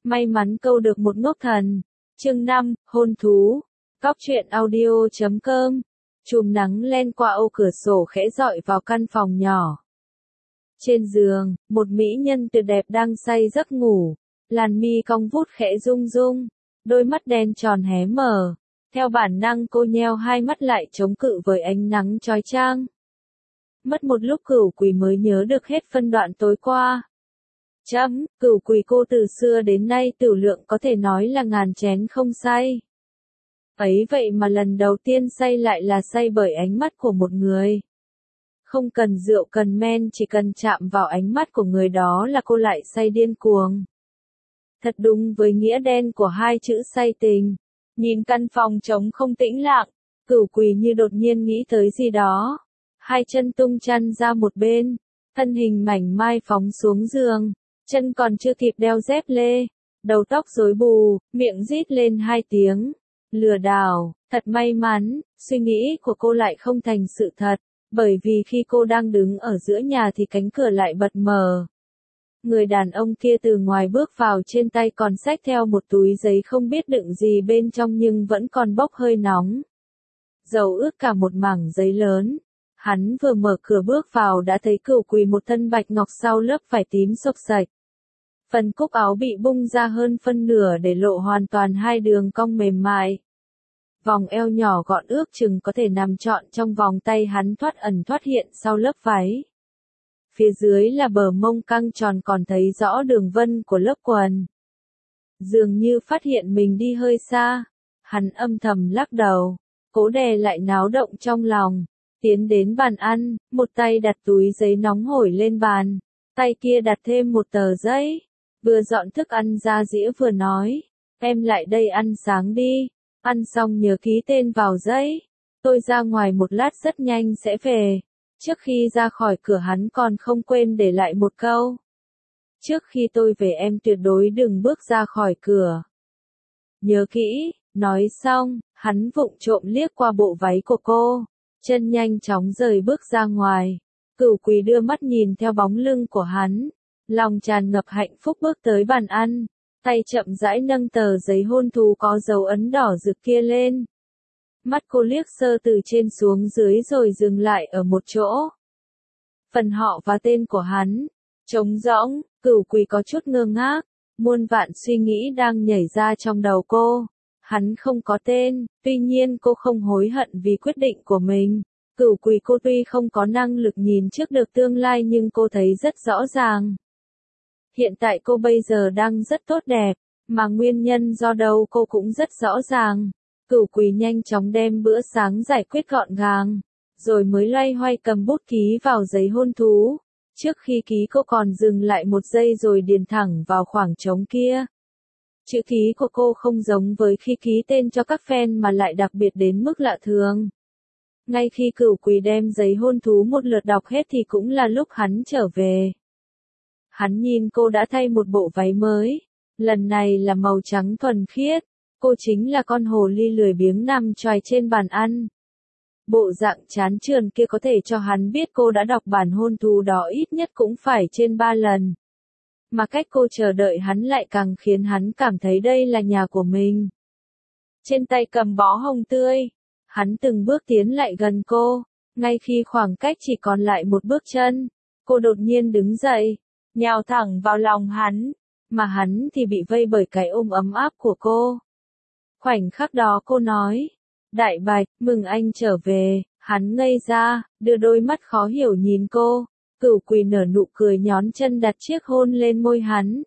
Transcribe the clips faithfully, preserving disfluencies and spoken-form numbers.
may mắn câu được một ngốc thần. Chương năm, hôn thú. Cóc truyện audio chấm com. Chùm nắng len qua ô cửa sổ khẽ rọi vào căn phòng nhỏ. Trên giường, một mỹ nhân tuyệt đẹp đang say giấc ngủ, làn mi cong vút khẽ rung rung, đôi mắt đen tròn hé mở. Theo bản năng cô nheo hai mắt lại chống cự với ánh nắng chói chang. Mất một lúc Cửu Quỳ mới nhớ được hết phân đoạn tối qua. Chấm, Cửu Quỳ cô từ xưa đến nay tửu lượng có thể nói là ngàn chén không say. Ấy vậy mà lần đầu tiên say lại là say bởi ánh mắt của một người. Không cần rượu cần men, chỉ cần chạm vào ánh mắt của người đó là cô lại say điên cuồng. Thật đúng với nghĩa đen của hai chữ say tình. Nhìn căn phòng trống không tĩnh lặng, Cửu Quỳ như đột nhiên nghĩ tới gì đó. Hai chân tung chăn ra một bên, thân hình mảnh mai phóng xuống giường, chân còn chưa kịp đeo dép lê, đầu tóc rối bù, miệng rít lên hai tiếng. Lừa đảo, thật may mắn, suy nghĩ của cô lại không thành sự thật, bởi vì khi cô đang đứng ở giữa nhà thì cánh cửa lại bật mở. Người đàn ông kia từ ngoài bước vào, trên tay còn xách theo một túi giấy không biết đựng gì bên trong nhưng vẫn còn bốc hơi nóng. Dầu ướt cả một mảng giấy lớn. Hắn vừa mở cửa bước vào đã thấy Cửu Quỳ một thân bạch ngọc sau lớp vải tím xộc xạch. Phần cúc áo bị bung ra hơn phân nửa để lộ hoàn toàn hai đường cong mềm mại. Vòng eo nhỏ gọn ước chừng có thể nằm trọn trong vòng tay hắn thoát ẩn thoát hiện sau lớp váy. Phía dưới là bờ mông căng tròn còn thấy rõ đường vân của lớp quần. Dường như phát hiện mình đi hơi xa, hắn âm thầm lắc đầu, cố đè lại náo động trong lòng. Tiến đến bàn ăn, một tay đặt túi giấy nóng hổi lên bàn, tay kia đặt thêm một tờ giấy, vừa dọn thức ăn ra dĩa vừa nói, em lại đây ăn sáng đi, ăn xong nhớ ký tên vào giấy, tôi ra ngoài một lát rất nhanh sẽ về. Trước khi ra khỏi cửa hắn còn không quên để lại một câu. Trước khi tôi về em tuyệt đối đừng bước ra khỏi cửa. Nhớ kỹ, nói xong, hắn vụng trộm liếc qua bộ váy của cô. Chân nhanh chóng rời bước ra ngoài. Cửu Quỳ đưa mắt nhìn theo bóng lưng của hắn, lòng tràn ngập hạnh phúc bước tới bàn ăn, tay chậm rãi nâng tờ giấy hôn thú có dấu ấn đỏ rực kia lên. Mắt cô liếc sơ từ trên xuống dưới rồi dừng lại ở một chỗ. Phần họ và tên của hắn, trống rỗng. Cửu Quỳ có chút ngơ ngác, muôn vạn suy nghĩ đang nhảy ra trong đầu cô. Hắn không có tên, tuy nhiên cô không hối hận vì quyết định của mình. Cửu Quỳ cô tuy không có năng lực nhìn trước được tương lai nhưng cô thấy rất rõ ràng. Hiện tại cô bây giờ đang rất tốt đẹp, mà nguyên nhân do đâu cô cũng rất rõ ràng. Cửu Quỳ nhanh chóng đem bữa sáng giải quyết gọn gàng, rồi mới loay hoay cầm bút ký vào giấy hôn thú. Trước khi ký cô còn dừng lại một giây rồi điền thẳng vào khoảng trống kia. Chữ ký của cô không giống với khi ký tên cho các fan mà lại đặc biệt đến mức lạ thường. Ngay khi Cửu Quỳ đem giấy hôn thú một lượt đọc hết thì cũng là lúc hắn trở về. Hắn nhìn cô đã thay một bộ váy mới, lần này là màu trắng thuần khiết, cô chính là con hồ ly lười biếng nằm choài trên bàn ăn. Bộ dạng chán chường kia có thể cho hắn biết cô đã đọc bản hôn thú đó ít nhất cũng phải trên ba lần. Mà cách cô chờ đợi hắn lại càng khiến hắn cảm thấy đây là nhà của mình. Trên tay cầm bó hồng tươi, hắn từng bước tiến lại gần cô, ngay khi khoảng cách chỉ còn lại một bước chân, cô đột nhiên đứng dậy, nhào thẳng vào lòng hắn, mà hắn thì bị vây bởi cái ôm ấm áp của cô. Khoảnh khắc đó cô nói, Đại Bạch, mừng anh trở về. Hắn ngây ra, đưa đôi mắt khó hiểu nhìn cô. Cửu Quỳ nở nụ cười nhón chân đặt chiếc hôn lên môi hắn.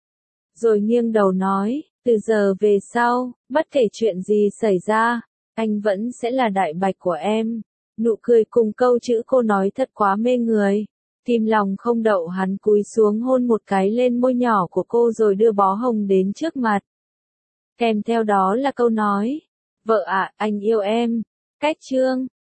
Rồi nghiêng đầu nói, từ giờ về sau, bất kể chuyện gì xảy ra, anh vẫn sẽ là Đại Bạch của em. Nụ cười cùng câu chữ cô nói thật quá mê người. Tim lòng không đậu hắn cúi xuống hôn một cái lên môi nhỏ của cô rồi đưa bó hồng đến trước mặt. Kèm theo đó là câu nói, vợ ạ, anh yêu em. Cách chương